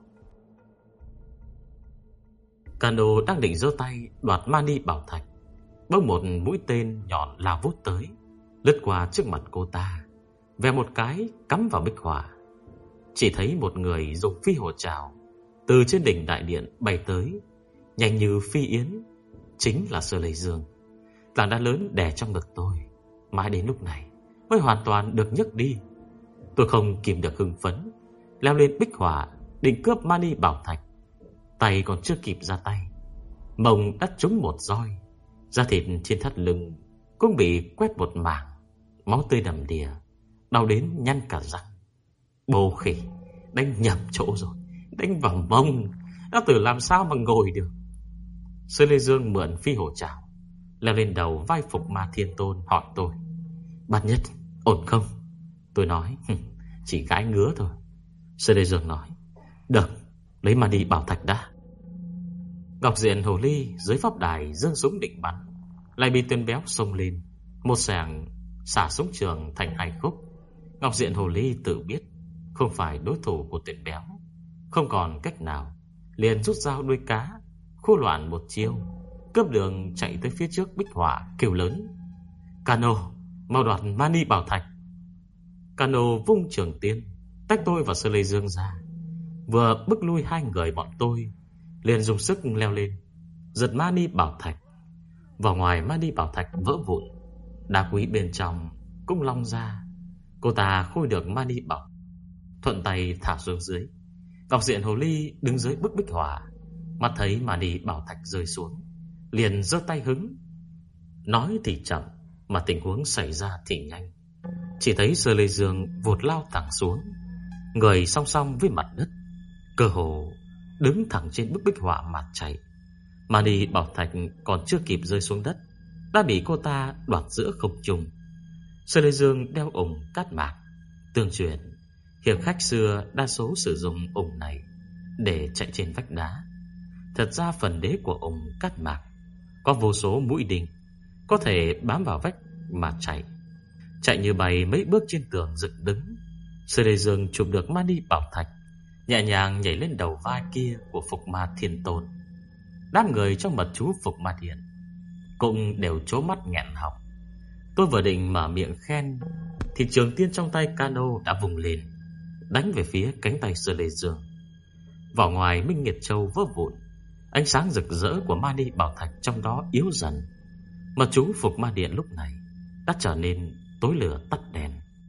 Cano đang định giơ tay đoạt Mani Bảo Thạch, bỗng một mũi tên nhọn lao vút tới, lướt qua trước mặt cô ta, vè một cái cắm vào bích họa. Chỉ thấy một người dùng phi hổ trảo từ trên đỉnh đại điện bay tới, nhanh như phi yến, chính là Sơ Lê Dương. Tảng đá lớn đè trong ngực tôi, mãi đến lúc này mới hoàn toàn được nhấc đi. Tôi không kìm được hưng phấn, leo lên bích họa định cướp Mani Bảo Thạch. Tay còn chưa kịp ra tay, mông đã trúng một roi, da thịt trên thắt lưng cũng bị quét một mảng, máu tươi đầm đìa, đau đến nhăn cả răng. Bồ khỉ, đánh nhầm chỗ rồi, đánh vào mông, đã tự làm sao mà ngồi được. Sơ Lê Dương mượn phi hổ trảo leo lên đầu vai Phục Ma Thiên Tôn, hỏi tôi: Bát Nhất, ổn không? Tôi nói: chỉ gãi ngứa thôi. Sơ Lê Dương nói: được, lấy Mani Bảo Thạch đã. Ngọc Diện Hồ Ly dưới pháp đài giương súng định bắn, lại bị tên béo xông lên, một xẻng xả súng trường thành 2 khúc. Ngọc Diện Hồ Ly tự biết không phải đối thủ của tên béo, không còn cách nào, liền rút dao đuôi cá, khu loạn một chiêu, cướp đường chạy tới phía trước bích họa, kêu lớn: Cano, mau đoạt Mani Bảo Thạch. Cano vung trường tiên tách tôi và Sơ Lê Dương ra, vừa bức lui 2 người bọn tôi, liền dùng sức leo lên, giật Mani Bảo Thạch. Vào ngoài Mani Bảo Thạch vỡ vụn, đá quý bên trong cũng long ra. Cô ta khui được Mani Bảo, thuận tay thả xuống dưới. Ngọc Diện Hồ Ly đứng dưới bức bích họa, mắt thấy Mani Bảo Thạch rơi xuống, liền giơ tay hứng. Nói thì chậm, mà tình huống xảy ra thì nhanh. Chỉ thấy Sơ Lê Dương vụt lao thẳng xuống, người song song với mặt đất, cơ hồ đứng thẳng trên bức bích họa mà chạy. Mani Bảo Thạch còn chưa kịp rơi xuống đất, đã bị cô ta đoạt giữa không trung. Sơ Lê Dương đeo ủng cát mạc. Tương truyền hiệp khách xưa đa số sử dụng ủng này để chạy trên vách đá. Thật ra phần đế của ủng cát mạc có vô số mũi đinh, có thể bám vào vách mà chạy. Chạy như bay mấy bước trên tường dựng đứng, Sơ Lê Dương chụp được Mani Bảo Thạch, nhẹ nhàng nhảy lên đầu vai kia của Phục Ma Thiên Tôn. Đám người trong mật chú Phục Ma Điện cũng đều trố mắt nghẹn họng. Tôi vừa định mở miệng khen thì trường tiên trong tay Cano đã vùng lên, đánh về phía cánh tay Sơ Lê Dương. Vỏ ngoài Minh Nguyệt Châu vỡ vụn, ánh sáng rực rỡ của Mani Bảo Thạch trong đó yếu dần. Mật chú Phục Ma Điện lúc này đã trở nên tối lửa tắt đèn.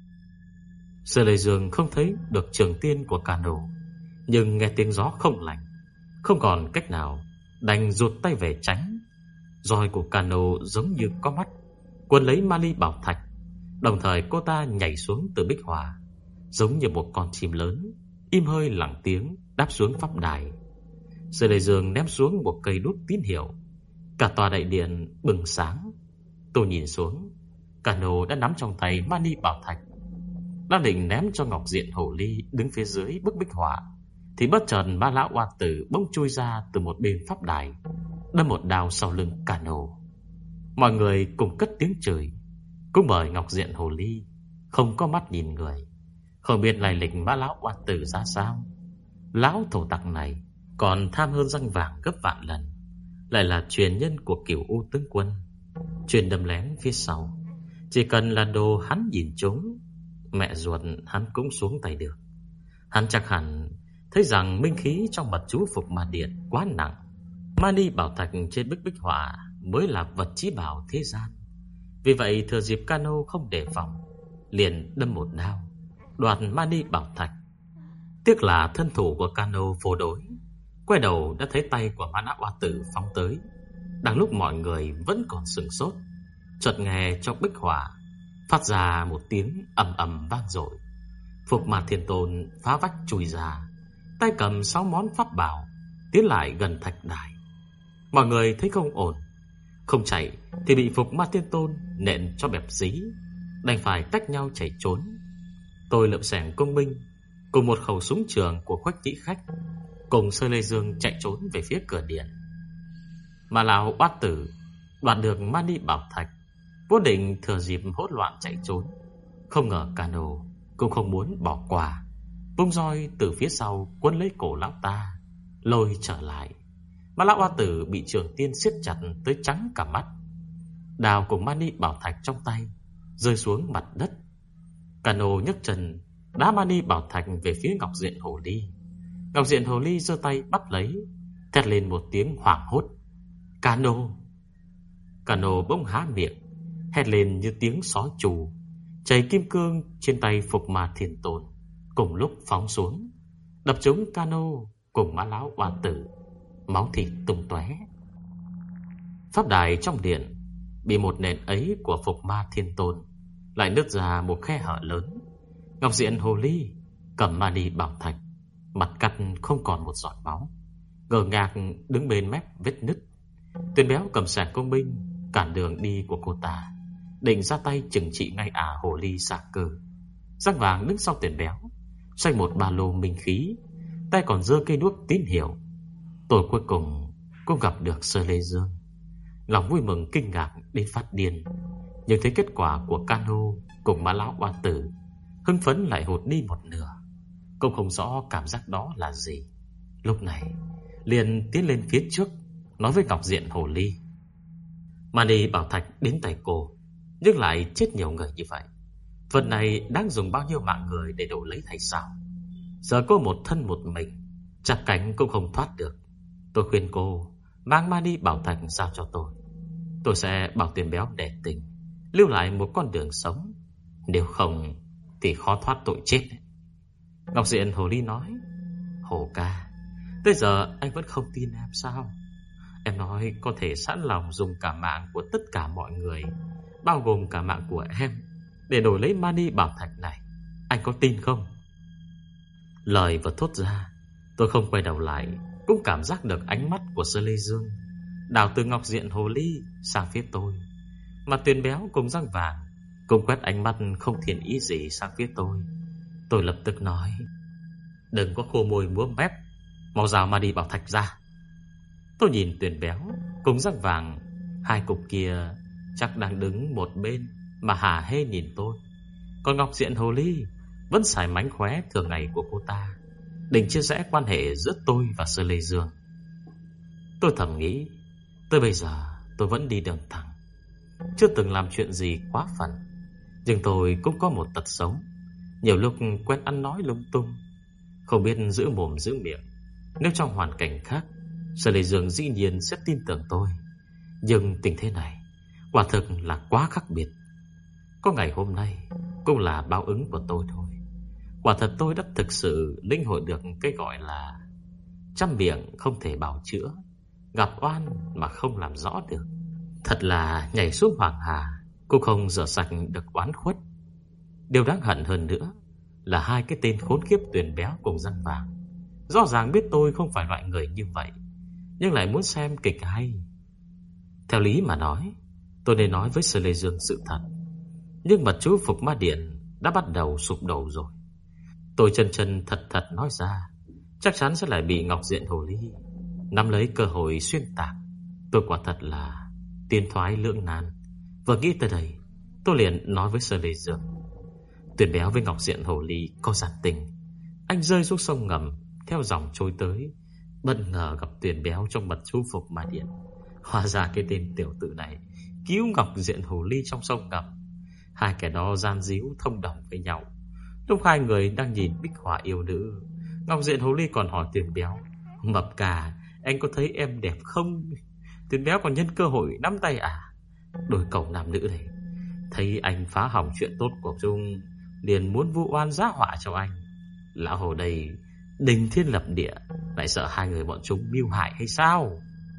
Sơ Lê Dương không thấy được trường tiên của Cano, nhưng nghe tiếng gió không lành, không còn cách nào, đành rụt tay về tránh. Roi của Cano giống như có mắt, quấn lấy Mani Bảo Thạch. Đồng thời cô ta nhảy xuống từ bích họa, giống như một con chim lớn, im hơi lặng tiếng đáp xuống pháp đài. Sơ Lê Dương ném xuống một cây đuốc tín hiệu, cả tòa đại điện bừng sáng. Tôi nhìn xuống, Cano đã nắm trong tay Mani Bảo Thạch, đang định ném cho Ngọc Diện Hồ Ly đứng phía dưới bức bích họa, thì bất chợt ba lão oan tử bỗng chui ra từ một bên pháp đài, đâm một đao sau lưng Cano. Mọi người cùng cất tiếng chửi. cũng bởi Ngọc Diện Hồ Ly không có mắt nhìn người, không biết lai lịch Mã lão oan tử ra sao. Lão thổ tặc này còn tham hơn răng vàng gấp vạn lần, lại là truyền nhân của Cửu U tướng quân, truyền đâm lén phía sau. Chỉ cần là đồ hắn nhìn trúng, mẹ ruột hắn cũng xuống tay được. Hắn chắc hẳn thấy rằng minh khí trong mật chú Phục Ma Điện quá nặng, Mani bảo thạch trên bức bích họa mới là vật chí bảo thế gian. Vì vậy thừa dịp Cano không đề phòng, liền đâm một đao đoạt Mani bảo thạch. Tiếc là thân thủ của Cano vô đối, quay đầu đã thấy tay của Mã Não Oa Tử phóng tới. Đang lúc mọi người vẫn còn sửng sốt, chợt nghe trong bích họa phát ra một tiếng ầm ầm vang dội. Phục Ma Thiên Tôn phá vách chui ra, tay cầm 6 món pháp bảo tiến lại gần thạch đài. Mọi người thấy không ổn, không chạy thì bị Phục Ma Thiên Tôn nện cho bẹp dí, đành phải tách nhau chạy trốn. Tôi lượm xẻng công binh cùng một khẩu súng trường của Khuếch Nhĩ Khách cùng Sơ Lê Dương chạy trốn về phía cửa điện. Mà lão Oát Tử đoạt được Mani bảo thạch, vô định thừa dịp hỗn loạn chạy trốn. Không ngờ Cano cũng không muốn bỏ qua, vung roi từ phía sau quấn lấy cổ lão ta, lôi trở lại. Mà lão Oát Tử bị Trường Tiên siết chặt tới trắng cả mắt. Đào cùng Mani bảo thạch trong tay rơi xuống mặt đất. Cano nhấc chân đá Mani bảo thạch về phía Ngọc Diện Hồ Ly. Ngọc Diện Hồ Ly giơ tay bắt lấy, thét lên một tiếng hoảng hốt: Cano! Cano bỗng há miệng, hét lên như tiếng sói trù. Chảy kim cương trên tay Phục Ma Thiên Tôn cùng lúc phóng xuống, đập trúng Cano cùng Mã lão Oan Tử, máu thịt tung tóe. Pháp đài trong điện bị một nện ấy của Phục Ma Thiên Tôn lại nứt ra một khe hở lớn. Ngọc Diện Hồ Ly cầm Mani bảo thạch, mặt cắt không còn một giọt máu, ngơ ngác đứng bên mép vết nứt. Tuyền Béo cầm xẻng công binh cản đường đi của cô ta, định ra tay trừng trị ngay Hồ Ly xạ cơ. Răng Vàng đứng sau Tuyền Béo, xoay một ba lô minh khí, tay còn giơ cây đuốc tín hiệu. Tôi cuối cùng cũng gặp được Sơ Lê Dương, lòng vui mừng kinh ngạc đến phát điên. Nhưng thấy kết quả của Cano cùng Mã lão Oan Tử, hưng phấn lại hụt đi một nửa. Cũng không rõ cảm giác đó là gì. Lúc này liền tiến lên phía trước, nói với Ngọc Diện Hồ Ly: Mani bảo thạch đến tay cô, nhưng lại chết nhiều người như vậy, vật này đang dùng bao nhiêu mạng người để đổi lấy hay sao? Giờ cô một thân một mình, chắc cánh cũng không thoát được. Tôi khuyên cô mang Mani bảo thạch giao cho tôi. Tôi sẽ bảo Tuyền Béo để tình, lưu lại một con đường sống. Nếu không thì khó thoát tội chết. Ngọc Diện Hồ Ly nói: Hồ ca, tới giờ anh vẫn không tin em sao? Em nói có thể sẵn lòng dùng cả mạng của tất cả mọi người, bao gồm cả mạng của em, để đổi lấy Mani bảo thạch này. Anh có tin không? Lời vừa thốt ra, tôi không quay đầu lại, cũng cảm giác được ánh mắt của Sơ Lê Dương đảo từ Ngọc Diện Hồ Ly sang phía tôi. Mà Tuyền Béo cùng Răng Vàng cùng quét ánh mắt không thiện ý gì sang phía tôi. Tôi lập tức nói: Đừng có khô môi múa mép, mau rào Mani bảo thạch ra. Tôi nhìn Tuyền Béo cùng Răng Vàng, hai cục kia chắc đang đứng một bên mà hả hê nhìn tôi. Còn Ngọc Diện Hồ Ly vẫn xài mánh khóe thường ngày của cô ta, định chia rẽ quan hệ giữa tôi và Sơ Lê Dương. Tôi thầm nghĩ, tới bây giờ tôi vẫn đi đường thẳng, chưa từng làm chuyện gì quá phận. Nhưng tôi cũng có một tật xấu, nhiều lúc quen ăn nói lung tung, không biết giữ mồm giữ miệng. Nếu trong hoàn cảnh khác, Sơ Lê Dương dĩ nhiên sẽ tin tưởng tôi, nhưng tình thế này quả thực là quá khác biệt. Có ngày hôm nay cũng là báo ứng của tôi thôi. Quả thật tôi đã thực sự lĩnh hội được cái gọi là trăm miệng không thể bào chữa, gặp oan mà không làm rõ được. Thật là nhảy xuống hoàng hà cũng không rửa sạch được oán khuất. Điều đáng hận hơn nữa là hai cái tên khốn kiếp Tuyền Béo cùng Răng Vàng rõ ràng biết tôi không phải loại người như vậy, nhưng lại muốn xem kịch hay. Theo lý mà nói, tôi nên nói với Sơ Lê Dương sự thật, nhưng mật chú Phục Ma Điện đã bắt đầu sụp đổ rồi. Tôi chân thật nói ra, chắc chắn sẽ lại bị Ngọc Diện Hồ Ly nắm lấy cơ hội xuyên tạc. Tôi quả thật là tiến thoái lưỡng nan. Vừa nghĩ tới đây, Tôi liền nói với Sơn Lê Dương: Tuyền Béo với Ngọc Diện Hồ Ly có giản tình. Anh rơi xuống sông ngầm theo dòng trôi tới, bất ngờ gặp Tuyền Béo trong mật chú phục Ma Điện. Hóa ra cái tên tiểu tử này cứu Ngọc Diện Hồ Ly trong sông ngầm. Hai kẻ đó gian díu thông đồng với nhau. Lúc hai người đang nhìn bích họa yêu nữ, Ngọc Diện Hồ Ly còn hỏi Tuyền Béo: Mập cả, anh có thấy em đẹp không? Tuyền Béo còn nhân cơ hội nắm tay đôi cậu nam nữ này thấy anh phá hỏng chuyện tốt của Dung, liền muốn vu oan giá họa cho anh. Lão hồ đây đình thiên lập địa, lại sợ hai người bọn chúng mưu hại hay sao?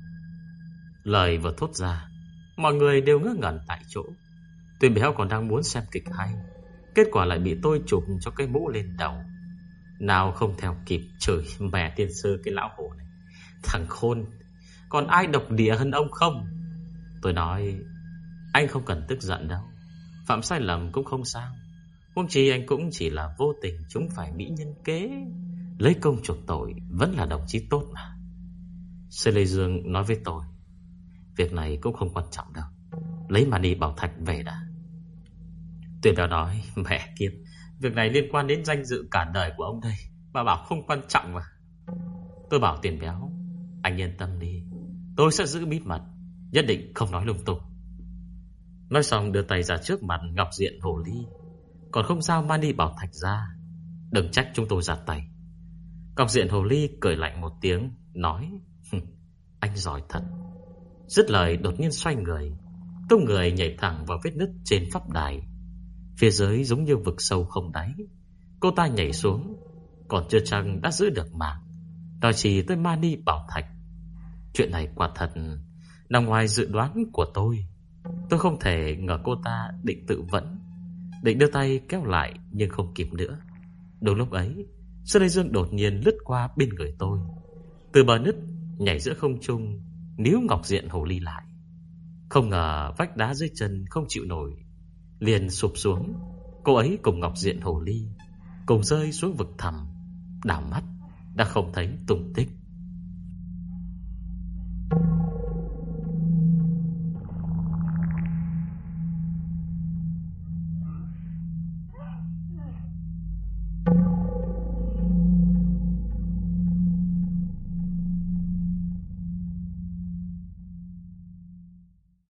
Lời vừa thốt ra, mọi người đều ngớ ngẩn tại chỗ. Tuyền Béo còn đang muốn xem kịch hay, kết quả lại bị tôi chụp cho cái mũ lên đầu. Nào không theo kịp, chửi mẹ tiên sư cái lão hồ này: Thằng khôn, còn ai độc địa hơn ông không? Tôi nói: Anh không cần tức giận đâu, phạm sai lầm cũng không sao. Huống chi anh cũng chỉ là vô tình chúng phải mỹ nhân kế, lấy công chuộc tội, vẫn là đồng chí tốt mà. Sơn Lê Dương nói với tôi: Việc này cũng không quan trọng đâu, lấy mani bảo thạch về đã. Tuyền Béo nói: Mẹ kiếp, việc này liên quan đến danh dự cả đời của ông đây, mà bảo không quan trọng mà. Tôi bảo Tuyền Béo: Anh yên tâm đi, tôi sẽ giữ bí mật, nhất định không nói lung tung. Nói xong đưa tay ra trước mặt Ngọc Diện Hồ Ly, còn không giao mani bảo thạch ra. Đừng trách chúng tôi ra tay. Ngọc Diện Hồ Ly cười lạnh một tiếng, nói: Anh giỏi thật. Dứt lời đột nhiên xoay người, tung người nhảy thẳng vào vết nứt trên pháp đài. Phía dưới giống như vực sâu không đáy. Cô ta nhảy xuống, còn chưa chăng đã giữ được mạng, đòi chỉ tới mani bảo thạch. Chuyện này quả thật nằm ngoài dự đoán của tôi. Tôi không thể ngờ cô ta định tự vẫn, định đưa tay kéo lại nhưng không kịp nữa. Đúng lúc ấy, Sơn Lê Dương đột nhiên lướt qua bên người tôi, từ bờ nứt nhảy giữa không trung, níu Ngọc Diện Hồ Ly lại. Không ngờ vách đá dưới chân không chịu nổi, liền sụp xuống. Cô ấy cùng Ngọc Diện Hồ Ly cùng rơi xuống vực thẳm, đảo mắt đã không thấy tung tích.